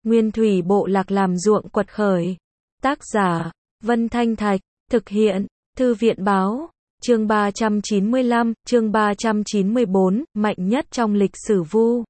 Nguyên thủy bộ lạc làm ruộng quật khởi. Tác giả, Vân Thanh Thạch, thực hiện, Thư viện báo, chương 395, chương 394, mạnh nhất trong lịch sử Vu.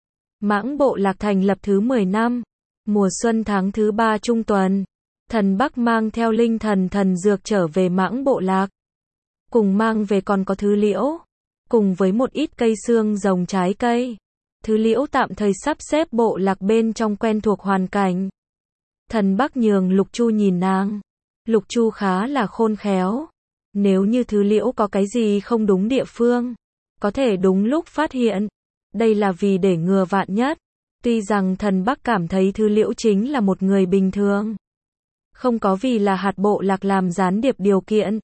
Mãng bộ lạc thành lập thứ 10 năm, mùa xuân tháng thứ 3 trung tuần, thần Bắc mang theo linh thần thần dược trở về Mãng bộ lạc. Cùng mang về còn có thứ liễu, cùng với một ít cây xương rồng trái cây. Thứ liễu tạm thời sắp xếp bộ lạc bên trong quen thuộc hoàn cảnh. Thần Bắc nhường Lục Chu nhìn nàng. Lục Chu khá là khôn khéo. Nếu như thứ liễu có cái gì không đúng địa phương, có thể đúng lúc phát hiện. Đây là vì để ngừa vạn nhất. Tuy rằng thần Bắc cảm thấy thứ liễu chính là một người bình thường. Không có vì là hạt bộ lạc làm gián điệp điều kiện.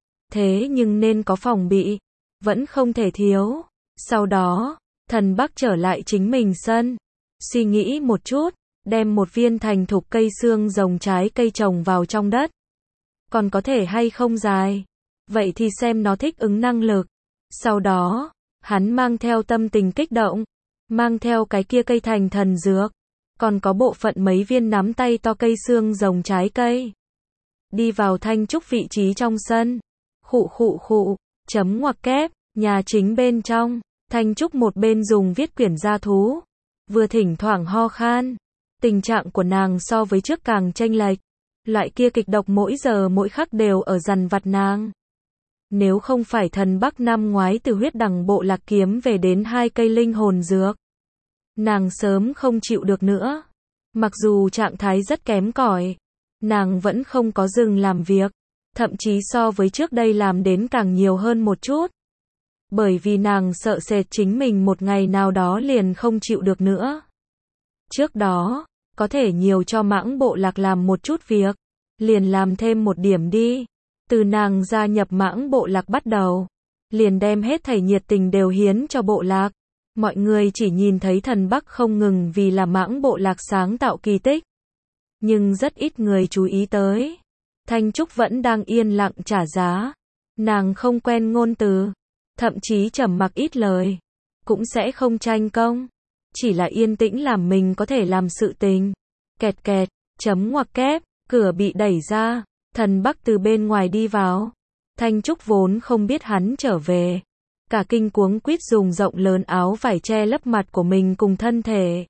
Thế nhưng nên có phòng bị. Vẫn không thể thiếu. Sau đó, thần Bắc trở lại chính mình sân. Suy nghĩ một chút, đem một viên thành thục cây xương rồng trái cây trồng vào trong đất. Còn có thể hay không dài? Vậy thì xem nó thích ứng năng lực. Sau đó, hắn mang theo tâm tình kích động, mang theo cái kia cây thành thần dược, còn có bộ phận mấy viên nắm tay to cây xương rồng trái cây. Đi vào Thanh Trúc vị trí trong sân. Khụ, chấm ngoặc kép, nhà chính bên trong. Thanh Trúc một bên dùng viết quyển gia thú, vừa thỉnh thoảng ho khan. Tình trạng của nàng so với trước càng chênh lệch. Loại kia kịch độc mỗi giờ mỗi khắc đều ở dằn vặt nàng. Nếu không phải thần Bắc năm ngoái từ huyết đằng bộ lạc kiếm về đến 2 cây linh hồn dược, nàng sớm không chịu được nữa. Mặc dù trạng thái rất kém cỏi, nàng vẫn không có dừng làm việc, thậm chí so với trước đây làm đến càng nhiều hơn một chút. Bởi vì nàng sợ sệt chính mình một ngày nào đó liền không chịu được nữa. Trước đó, có thể nhiều cho Mãng bộ lạc làm một chút việc, liền làm thêm một điểm đi. Từ nàng gia nhập Mãng bộ lạc bắt đầu, liền đem hết thảy nhiệt tình đều hiến cho bộ lạc. Mọi người chỉ nhìn thấy thần Bắc không ngừng vì là Mãng bộ lạc sáng tạo kỳ tích. Nhưng rất ít người chú ý tới. Thanh Trúc vẫn đang yên lặng trả giá. Nàng không quen ngôn từ, thậm chí trầm mặc ít lời, cũng sẽ không tranh công, chỉ là yên tĩnh làm mình có thể làm sự tình. Kẹt kẹt, chấm ngoặc kép, cửa bị đẩy ra, thần Bắc từ bên ngoài đi vào. Thanh Trúc vốn không biết hắn trở về, cả kinh cuống quýt dùng rộng lớn áo vải che lấp mặt của mình cùng thân thể.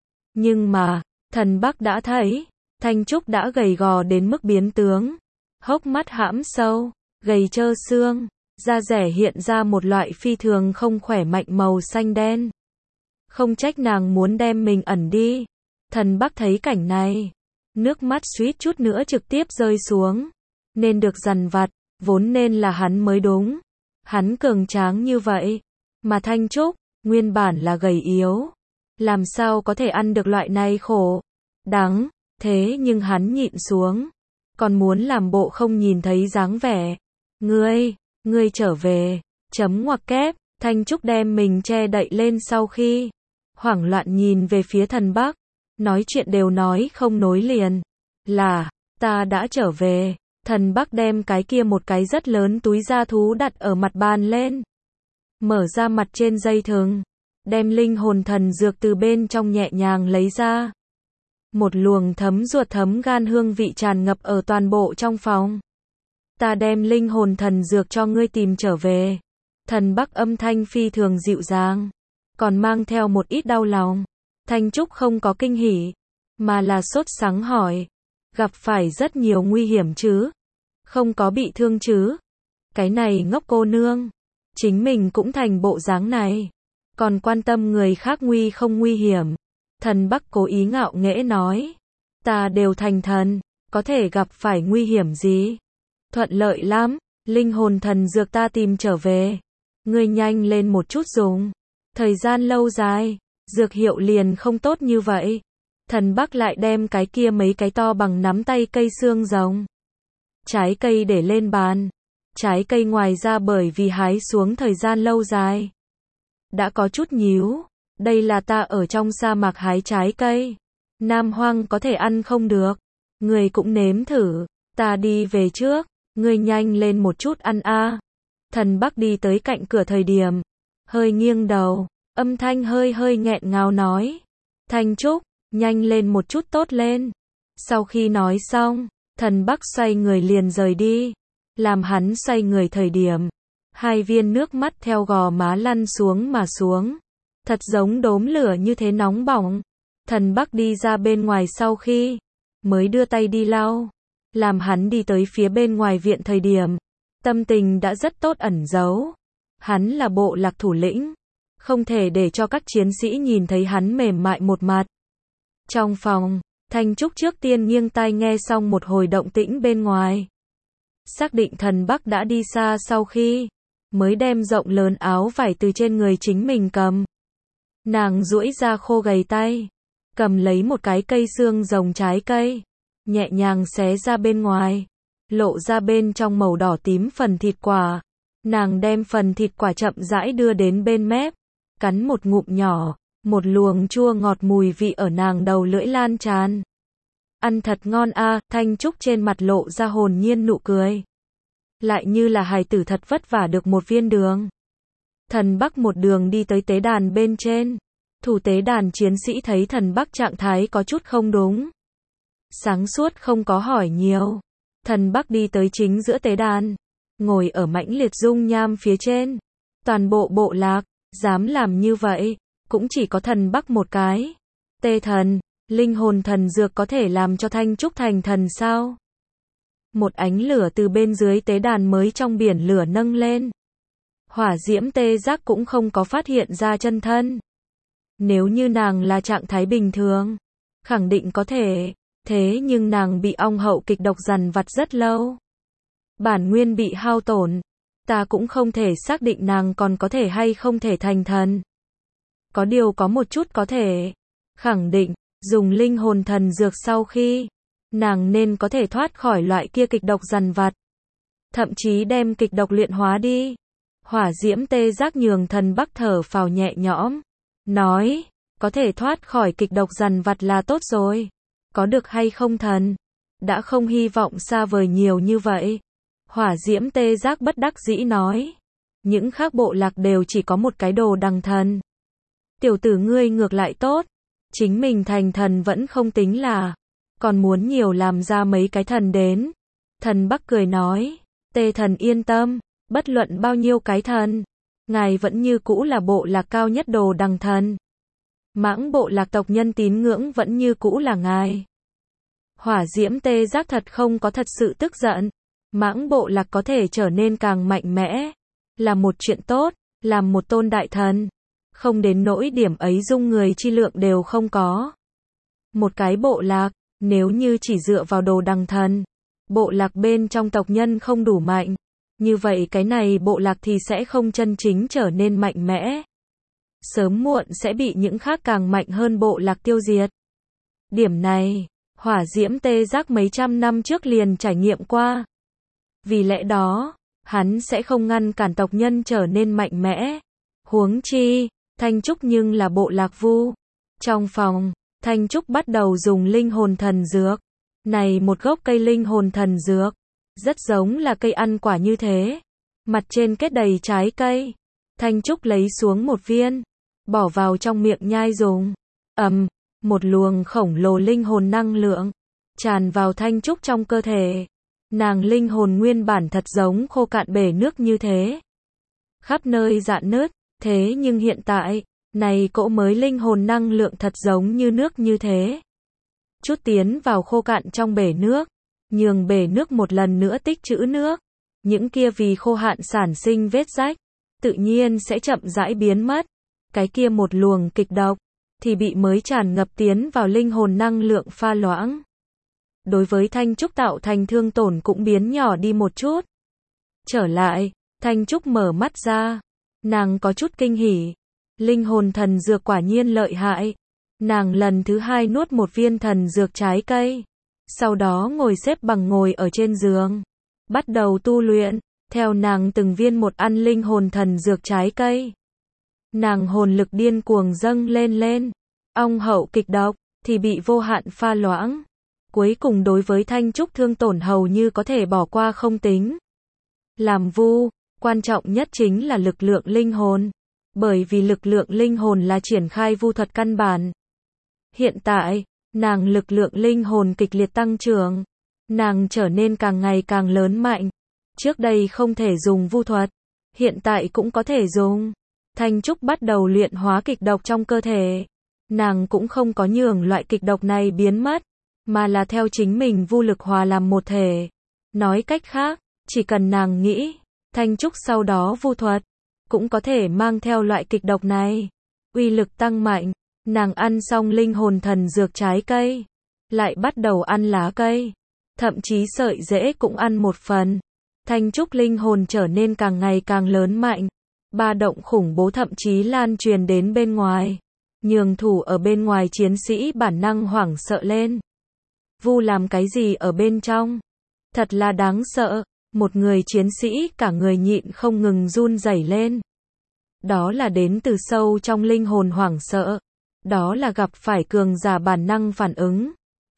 Nhưng mà, thần Bắc đã thấy, Thanh Trúc đã gầy gò đến mức biến tướng, hốc mắt hãm sâu, gầy trơ xương. Da rẻ hiện ra một loại phi thường không khỏe mạnh màu xanh đen. Không trách nàng muốn đem mình ẩn đi. Thần Bắc thấy cảnh này, nước mắt suýt chút nữa trực tiếp rơi xuống. Nên được dằn vặt, vốn nên là hắn mới đúng. Hắn cường tráng như vậy, mà Thanh Trúc, nguyên bản là gầy yếu. Làm sao có thể ăn được loại này khổ, đắng, thế nhưng hắn nhịn xuống. Còn muốn làm bộ không nhìn thấy dáng vẻ. Ngươi trở về, chấm ngoặc kép, Thanh Trúc đem mình che đậy lên sau khi hoảng loạn nhìn về phía thần Bắc, nói chuyện đều nói không nối liền. Là, ta đã trở về. Thần Bắc đem cái kia một cái rất lớn túi da thú đặt ở mặt bàn lên. Mở ra mặt trên dây thừng, đem linh hồn thần dược từ bên trong nhẹ nhàng lấy ra. Một luồng thấm ruột thấm gan hương vị tràn ngập ở toàn bộ trong phòng. Ta đem linh hồn thần dược cho ngươi tìm trở về. Thần Bắc âm thanh phi thường dịu dàng, còn mang theo một ít đau lòng. Thanh Trúc không có kinh hỉ, mà là sốt sắng hỏi. Gặp phải rất nhiều nguy hiểm chứ? Không có bị thương chứ? Cái này ngốc cô nương, chính mình cũng thành bộ dáng này, còn quan tâm người khác nguy không nguy hiểm. Thần Bắc cố ý ngạo nghễ nói. Ta đều thành thần, có thể gặp phải nguy hiểm gì? Thuận lợi lắm, linh hồn thần dược ta tìm trở về. Ngươi nhanh lên một chút dùng. Thời gian lâu dài, dược hiệu liền không tốt như vậy. Thần Bắc lại đem cái kia mấy cái to bằng nắm tay cây xương rồng trái cây để lên bàn. Trái cây ngoài ra bởi vì hái xuống thời gian lâu dài, đã có chút nhíu. Đây là ta ở trong sa mạc hái trái cây. Nam hoang có thể ăn không được. Ngươi cũng nếm thử. Ta đi về trước. Ngươi nhanh lên một chút ăn a. Thần Bắc đi tới cạnh cửa thời điểm, hơi nghiêng đầu, âm thanh hơi nghẹn ngào nói. Thanh Trúc, nhanh lên một chút tốt lên. Sau khi nói xong, Thần Bắc xoay người liền rời đi. Làm hắn xoay người thời điểm, hai viên nước mắt theo gò má lăn xuống mà xuống. Thật giống đốm lửa như thế nóng bỏng. Thần Bắc đi ra bên ngoài sau khi mới đưa tay đi lau. Làm hắn đi tới phía bên ngoài viện thời điểm, tâm tình đã rất tốt ẩn giấu. Hắn là bộ lạc thủ lĩnh, không thể để cho các chiến sĩ nhìn thấy hắn mềm mại một mặt. Trong phòng, Thanh Trúc trước tiên nghiêng tai nghe xong một hồi động tĩnh bên ngoài. Xác định Thần Bắc đã đi xa sau khi mới đem rộng lớn áo vải từ trên người chính mình cầm. Nàng duỗi ra khô gầy tay, cầm lấy một cái cây xương rồng trái cây, nhẹ nhàng xé ra bên ngoài, lộ ra bên trong màu đỏ tím phần thịt quả. Nàng đem phần thịt quả chậm rãi đưa đến bên mép, cắn một ngụm nhỏ, một luồng chua ngọt mùi vị ở nàng đầu lưỡi lan tràn. Ăn thật ngon a, Thanh Trúc trên mặt lộ ra hồn nhiên nụ cười. Lại như là hài tử thật vất vả được một viên đường. Thần Bắc một đường đi tới tế đàn bên trên. Thủ tế đàn chiến sĩ thấy Thần Bắc trạng thái có chút không đúng. Sáng suốt không có hỏi nhiều. Thần Bắc đi tới chính giữa tế đàn, ngồi ở mãnh liệt dung nham phía trên. Toàn bộ bộ lạc, dám làm như vậy, cũng chỉ có Thần Bắc một cái. Tê thần, linh hồn thần dược có thể làm cho Thanh Trúc thành thần sao? Một ánh lửa từ bên dưới tế đàn mới trong biển lửa nâng lên. Hỏa diễm tê giác cũng không có phát hiện ra chân thân. Nếu như nàng là trạng thái bình thường, khẳng định có thể. Thế nhưng nàng bị ong hậu kịch độc dằn vặt rất lâu. Bản nguyên bị hao tổn. Ta cũng không thể xác định nàng còn có thể hay không thể thành thần. Có điều có một chút có thể. Khẳng định, dùng linh hồn thần dược sau khi, nàng nên có thể thoát khỏi loại kia kịch độc dằn vặt. Thậm chí đem kịch độc luyện hóa đi. Hỏa diễm tê giác nhường Thần Bắc thở phào nhẹ nhõm. Nói, có thể thoát khỏi kịch độc dằn vặt là tốt rồi. Có được hay không thần? Đã không hy vọng xa vời nhiều như vậy. Hỏa diễm tê giác bất đắc dĩ nói. Những khác bộ lạc đều chỉ có một cái đồ đằng thần. Tiểu tử ngươi ngược lại tốt. Chính mình thành thần vẫn không tính là. Còn muốn nhiều làm ra mấy cái thần đến. Thần Bắc cười nói. Tê thần yên tâm. Bất luận bao nhiêu cái thần, ngài vẫn như cũ là bộ lạc cao nhất đồ đằng thần. Mãng bộ lạc tộc nhân tín ngưỡng vẫn như cũ là ngài. Hỏa diễm tê giác thật không có thật sự tức giận. Mãng bộ lạc có thể trở nên càng mạnh mẽ. Là một chuyện tốt, làm một tôn đại thần. Không đến nỗi điểm ấy dung người chi lượng đều không có. Một cái bộ lạc, nếu như chỉ dựa vào đồ đằng thần, bộ lạc bên trong tộc nhân không đủ mạnh. Như vậy cái này bộ lạc thì sẽ không chân chính trở nên mạnh mẽ. Sớm muộn sẽ bị những khác càng mạnh hơn bộ lạc tiêu diệt. Điểm này, hỏa diễm tê giác mấy trăm năm trước liền trải nghiệm qua. Vì lẽ đó, hắn sẽ không ngăn cản tộc nhân trở nên mạnh mẽ. Huống chi, Thanh Trúc nhưng là bộ lạc vu. Trong phòng, Thanh Trúc bắt đầu dùng linh hồn thần dược. Này một gốc cây linh hồn thần dược. Rất giống là cây ăn quả như thế. Mặt trên kết đầy trái cây. Thanh Trúc lấy xuống một viên. Bỏ vào trong miệng nhai dùng. Một luồng khổng lồ linh hồn năng lượng. Tràn vào Thanh Trúc trong cơ thể. Nàng linh hồn nguyên bản thật giống khô cạn bể nước như thế. Khắp nơi rạn nứt. Thế nhưng hiện tại, này cỗ mới linh hồn năng lượng thật giống như nước như thế. Chút tiến vào khô cạn trong bể nước. Nhường bể nước một lần nữa tích trữ nước. Những kia vì khô hạn sản sinh vết rách, tự nhiên sẽ chậm rãi biến mất. Cái kia một luồng kịch độc, thì bị mới tràn ngập tiến vào linh hồn năng lượng pha loãng. Đối với Thanh Trúc tạo thành thương tổn cũng biến nhỏ đi một chút. Trở lại, Thanh Trúc mở mắt ra. Nàng có chút kinh hỉ. Linh hồn thần dược quả nhiên lợi hại. Nàng lần thứ hai nuốt một viên thần dược trái cây. Sau đó ngồi xếp bằng ngồi ở trên giường. Bắt đầu tu luyện. Theo nàng từng viên một ăn linh hồn thần dược trái cây. Nàng hồn lực điên cuồng dâng lên. Ong hậu kịch độc thì bị vô hạn pha loãng. Cuối cùng đối với Thanh Trúc thương tổn hầu như có thể bỏ qua không tính. Làm vu, quan trọng nhất chính là lực lượng linh hồn. Bởi vì lực lượng linh hồn là triển khai vu thuật căn bản. Hiện tại, nàng lực lượng linh hồn kịch liệt tăng trưởng. Nàng trở nên càng ngày càng lớn mạnh. Trước đây không thể dùng vu thuật, hiện tại cũng có thể dùng. Thanh Trúc bắt đầu luyện hóa kịch độc trong cơ thể. Nàng cũng không có nhường loại kịch độc này biến mất, mà là theo chính mình vu lực hòa làm một thể. Nói cách khác, chỉ cần nàng nghĩ, Thanh Trúc sau đó vu thuật, cũng có thể mang theo loại kịch độc này. Uy lực tăng mạnh, nàng ăn xong linh hồn thần dược trái cây, lại bắt đầu ăn lá cây, thậm chí sợi rễ cũng ăn một phần. Thanh Trúc linh hồn trở nên càng ngày càng lớn mạnh, ba động khủng bố thậm chí lan truyền đến bên ngoài, nhường thủ ở bên ngoài chiến sĩ bản năng hoảng sợ lên. Vu làm cái gì ở bên trong? Thật là đáng sợ, một người chiến sĩ cả người nhịn không ngừng run rẩy lên. Đó là đến từ sâu trong linh hồn hoảng sợ, đó là gặp phải cường giả bản năng phản ứng.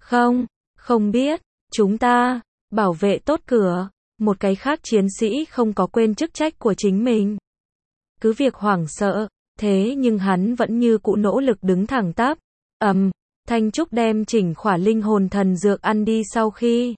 Không biết, chúng ta, bảo vệ tốt cửa. Một cái khác chiến sĩ không có quên chức trách của chính mình. Cứ việc hoảng sợ, thế nhưng hắn vẫn như cũ nỗ lực đứng thẳng tắp. Thanh Trúc đem chỉnh khỏa linh hồn thần dược ăn đi sau khi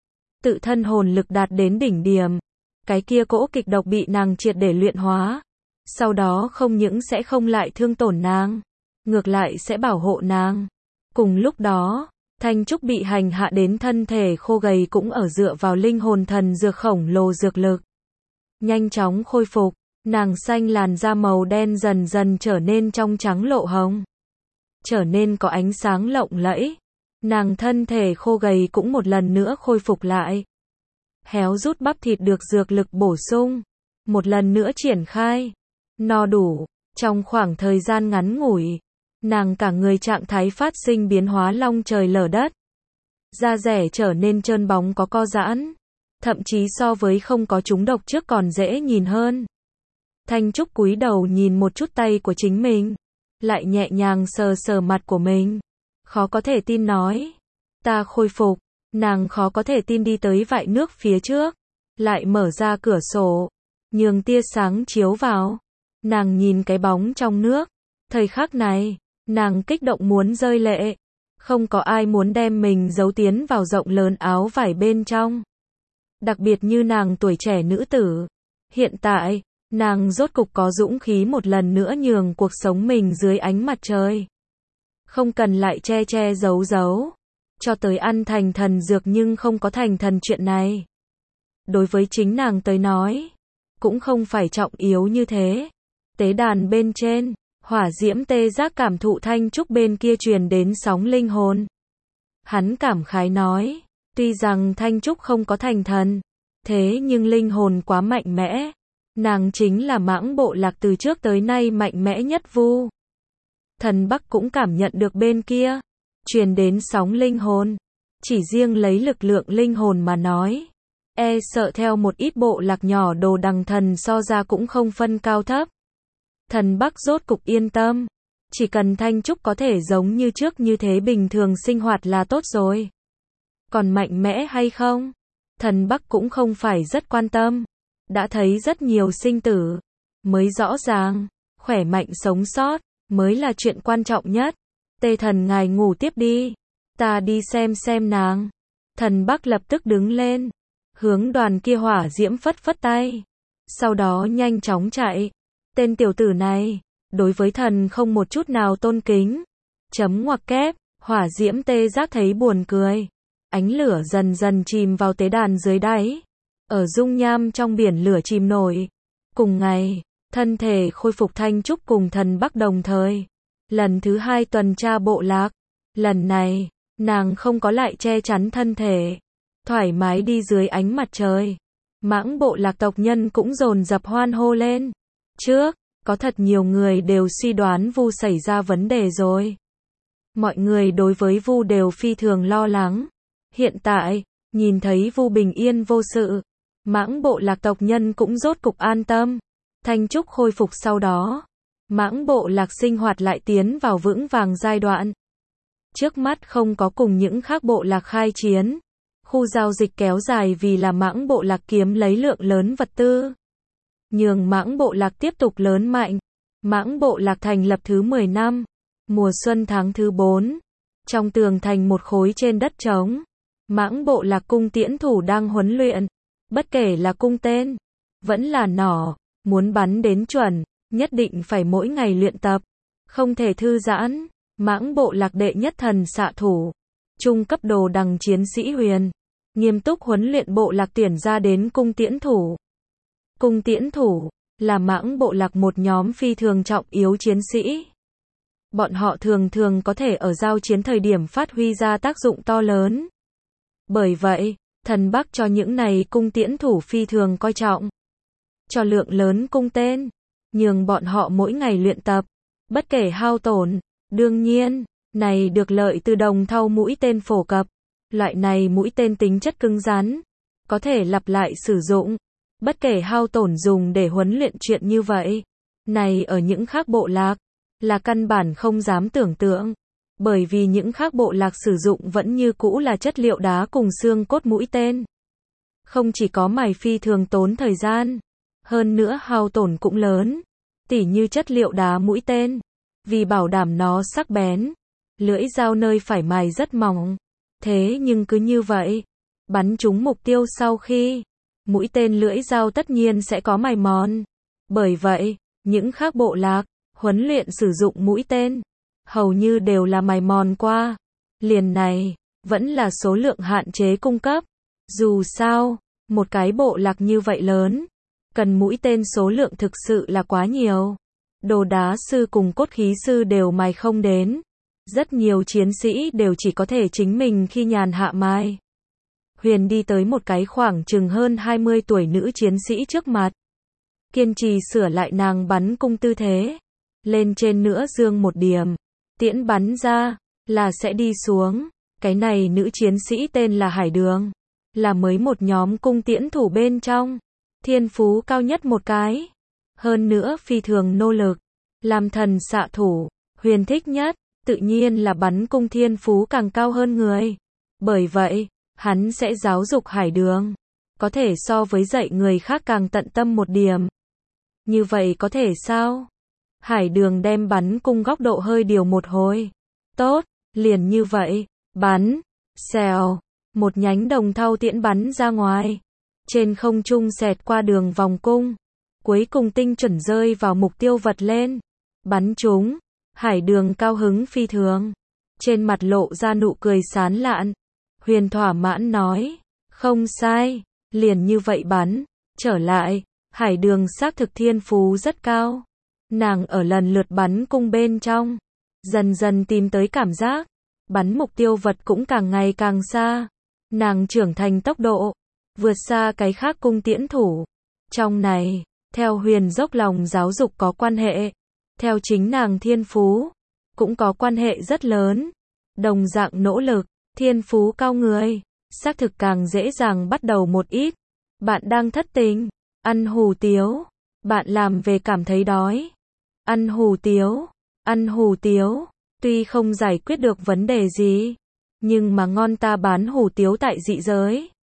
tự thân hồn lực đạt đến đỉnh điểm. Cái kia cỗ kịch độc bị nàng triệt để luyện hóa. Sau đó không những sẽ không lại thương tổn nàng, ngược lại sẽ bảo hộ nàng. Cùng lúc đó, Thanh Trúc bị hành hạ đến thân thể khô gầy cũng ở dựa vào linh hồn thần dược khổng lồ dược lực. Nhanh chóng khôi phục, nàng xanh làn da màu đen dần dần trở nên trong trắng lộ hồng. Trở nên có ánh sáng lộng lẫy. Nàng thân thể khô gầy cũng một lần nữa khôi phục lại. Héo rút bắp thịt được dược lực bổ sung. Một lần nữa triển khai. No đủ, trong khoảng thời gian ngắn ngủi. Nàng cả người trạng thái phát sinh biến hóa long trời lở đất. Da rẻ trở nên trơn bóng có co giãn. Thậm chí so với không có trúng độc trước còn dễ nhìn hơn. Thanh Trúc cúi đầu nhìn một chút tay của chính mình. Lại nhẹ nhàng sờ sờ mặt của mình. Khó có thể tin nói. Ta khôi phục. Nàng khó có thể tin đi tới vại nước phía trước. Lại mở ra cửa sổ. Nhường tia sáng chiếu vào. Nàng nhìn cái bóng trong nước. Thời khắc này, nàng kích động muốn rơi lệ. Không có ai muốn đem mình giấu tiến vào rộng lớn áo vải bên trong. Đặc biệt như nàng tuổi trẻ nữ tử. Hiện tại, nàng rốt cục có dũng khí một lần nữa nhường cuộc sống mình dưới ánh mặt trời. Không cần lại che che giấu giấu. Cho tới ăn thành thần dược nhưng không có thành thần chuyện này. Đối với chính nàng tới nói, cũng không phải trọng yếu như thế. Tế đàn bên trên, hỏa diễm tê giác cảm thụ Thanh Trúc bên kia truyền đến sóng linh hồn. Hắn cảm khái nói, tuy rằng Thanh Trúc không có thành thần, thế nhưng linh hồn quá mạnh mẽ. Nàng chính là Mãng Bộ Lạc từ trước tới nay mạnh mẽ nhất vu. Thần Bắc cũng cảm nhận được bên kia, truyền đến sóng linh hồn. Chỉ riêng lấy lực lượng linh hồn mà nói, e sợ theo một ít bộ lạc nhỏ đồ đằng thần so ra cũng không phân cao thấp. Thần Bắc rốt cục yên tâm. Chỉ cần Thanh Trúc có thể giống như trước như thế bình thường sinh hoạt là tốt rồi. Còn mạnh mẽ hay không? Thần Bắc cũng không phải rất quan tâm. Đã thấy rất nhiều sinh tử. Mới rõ ràng, khỏe mạnh sống sót, mới là chuyện quan trọng nhất. Tê thần ngài ngủ tiếp đi. Ta đi xem nàng. Thần Bắc lập tức đứng lên. Hướng đoàn kia hỏa diễm phất phất tay. Sau đó nhanh chóng chạy. Tên tiểu tử này, đối với thần không một chút nào tôn kính. Chấm ngoặc kép, hỏa diễm tê giác thấy buồn cười. Ánh lửa dần dần chìm vào tế đàn dưới đáy. Ở dung nham trong biển lửa chìm nổi. Cùng ngày, thân thể khôi phục Thanh Trúc cùng thần Bắc đồng thời. Lần thứ 2 tuần tra bộ lạc. Lần này, nàng không có lại che chắn thân thể. Thoải mái đi dưới ánh mặt trời. Mãng bộ lạc tộc nhân cũng dồn dập hoan hô lên. Trước, có thật nhiều người đều suy đoán vu xảy ra vấn đề rồi. Mọi người đối với vu đều phi thường lo lắng. Hiện tại, nhìn thấy vu bình yên vô sự. Mãng bộ lạc tộc nhân cũng rốt cục an tâm. Thanh Trúc khôi phục sau đó. Mãng bộ lạc sinh hoạt lại tiến vào vững vàng giai đoạn. Trước mắt không có cùng những khác bộ lạc khai chiến. Khu giao dịch kéo dài vì là mãng bộ lạc kiếm lấy lượng lớn vật tư. Nhường mãng bộ lạc tiếp tục lớn mạnh. Mãng bộ lạc thành lập thứ 10 năm. Mùa xuân tháng thứ 4. Trong tường thành một khối trên đất trống, Mãng bộ lạc cung tiễn thủ đang huấn luyện. Bất kể là cung tên, vẫn là nỏ, muốn bắn đến chuẩn, nhất định phải mỗi ngày luyện tập, không thể thư giãn. Mãng bộ lạc đệ nhất thần xạ thủ, trung cấp đồ đằng chiến sĩ Huyền, nghiêm túc huấn luyện bộ lạc tuyển ra đến cung tiễn thủ. Cung tiễn thủ là Mãng bộ lạc một nhóm phi thường trọng yếu chiến sĩ. Bọn họ thường thường có thể ở giao chiến thời điểm phát huy ra tác dụng to lớn. Bởi vậy, thần Bắc cho những này cung tiễn thủ phi thường coi trọng. Cho lượng lớn cung tên, nhường bọn họ mỗi ngày luyện tập, bất kể hao tổn. Đương nhiên, này được lợi từ đồng thau mũi tên phổ cập. Loại này mũi tên tính chất cứng rắn, có thể lặp lại sử dụng, bất kể hao tổn dùng để huấn luyện chuyện như vậy. Này ở những khác bộ lạc, là căn bản không dám tưởng tượng. Bởi vì những khác bộ lạc sử dụng vẫn như cũ là chất liệu đá cùng xương cốt mũi tên. Không chỉ có mài phi thường tốn thời gian, hơn nữa hao tổn cũng lớn. Tỉ như chất liệu đá mũi tên, vì bảo đảm nó sắc bén, lưỡi dao nơi phải mài rất mỏng. Thế nhưng cứ như vậy, bắn trúng mục tiêu sau khi, mũi tên lưỡi dao tất nhiên sẽ có mài mòn. Bởi vậy, những khác bộ lạc, huấn luyện sử dụng mũi tên, hầu như đều là mài mòn qua. Liền này, vẫn là số lượng hạn chế cung cấp. Dù sao, một cái bộ lạc như vậy lớn, cần mũi tên số lượng thực sự là quá nhiều. Đồ đá sư cùng cốt khí sư đều mài không đến. Rất nhiều chiến sĩ đều chỉ có thể chính mình khi nhàn hạ mài. Huyền đi tới một cái khoảng chừng hơn 20 tuổi nữ chiến sĩ trước mặt. Kiên trì sửa lại nàng bắn cung tư thế. Lên trên nữa dương một điểm. Tiễn bắn ra, là sẽ đi xuống. Cái này nữ chiến sĩ tên là Hải Đường. Là mới một nhóm cung tiễn thủ bên trong. Thiên phú cao nhất một cái. Hơn nữa phi thường nỗ lực. Làm thần xạ thủ, Huyền thích nhất, tự nhiên là bắn cung thiên phú càng cao hơn người. Bởi vậy, hắn sẽ giáo dục Hải Đường. Có thể so với dạy người khác càng tận tâm một điểm. Như vậy có thể sao? Hải Đường đem bắn cung góc độ hơi điều một hồi. Tốt, liền như vậy, bắn, xèo, một nhánh đồng thau tiễn bắn ra ngoài. Trên không trung xẹt qua đường vòng cung. Cuối cùng tinh chuẩn rơi vào mục tiêu vật lên. Bắn trúng, Hải Đường cao hứng phi thường. Trên mặt lộ ra nụ cười sán lạn. Huyền thỏa mãn nói, không sai, liền như vậy bắn. Trở lại, Hải Đường xác thực thiên phú rất cao. Nàng ở lần lượt bắn cung bên trong, dần dần tìm tới cảm giác. Bắn mục tiêu vật cũng càng ngày càng xa. Nàng trưởng thành tốc độ, vượt xa cái khác cung tiễn thủ. Trong này, theo Huyền dốc lòng giáo dục có quan hệ. Theo chính nàng thiên phú, cũng có quan hệ rất lớn. Đồng dạng nỗ lực, thiên phú cao người, xác thực càng dễ dàng bắt đầu một ít. Bạn đang thất tình, ăn hủ tiếu, bạn làm về cảm thấy đói. Ăn hủ tiếu, tuy không giải quyết được vấn đề gì, nhưng mà ngon ta bán hủ tiếu tại dị giới.